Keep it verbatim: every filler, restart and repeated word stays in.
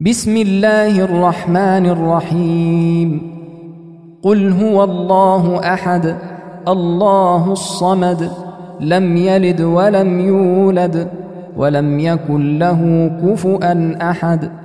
بسم الله الرحمن الرحيم قل هو الله أحد الله الصمد لم يلد ولم يولد ولم يكن له كفؤا أحد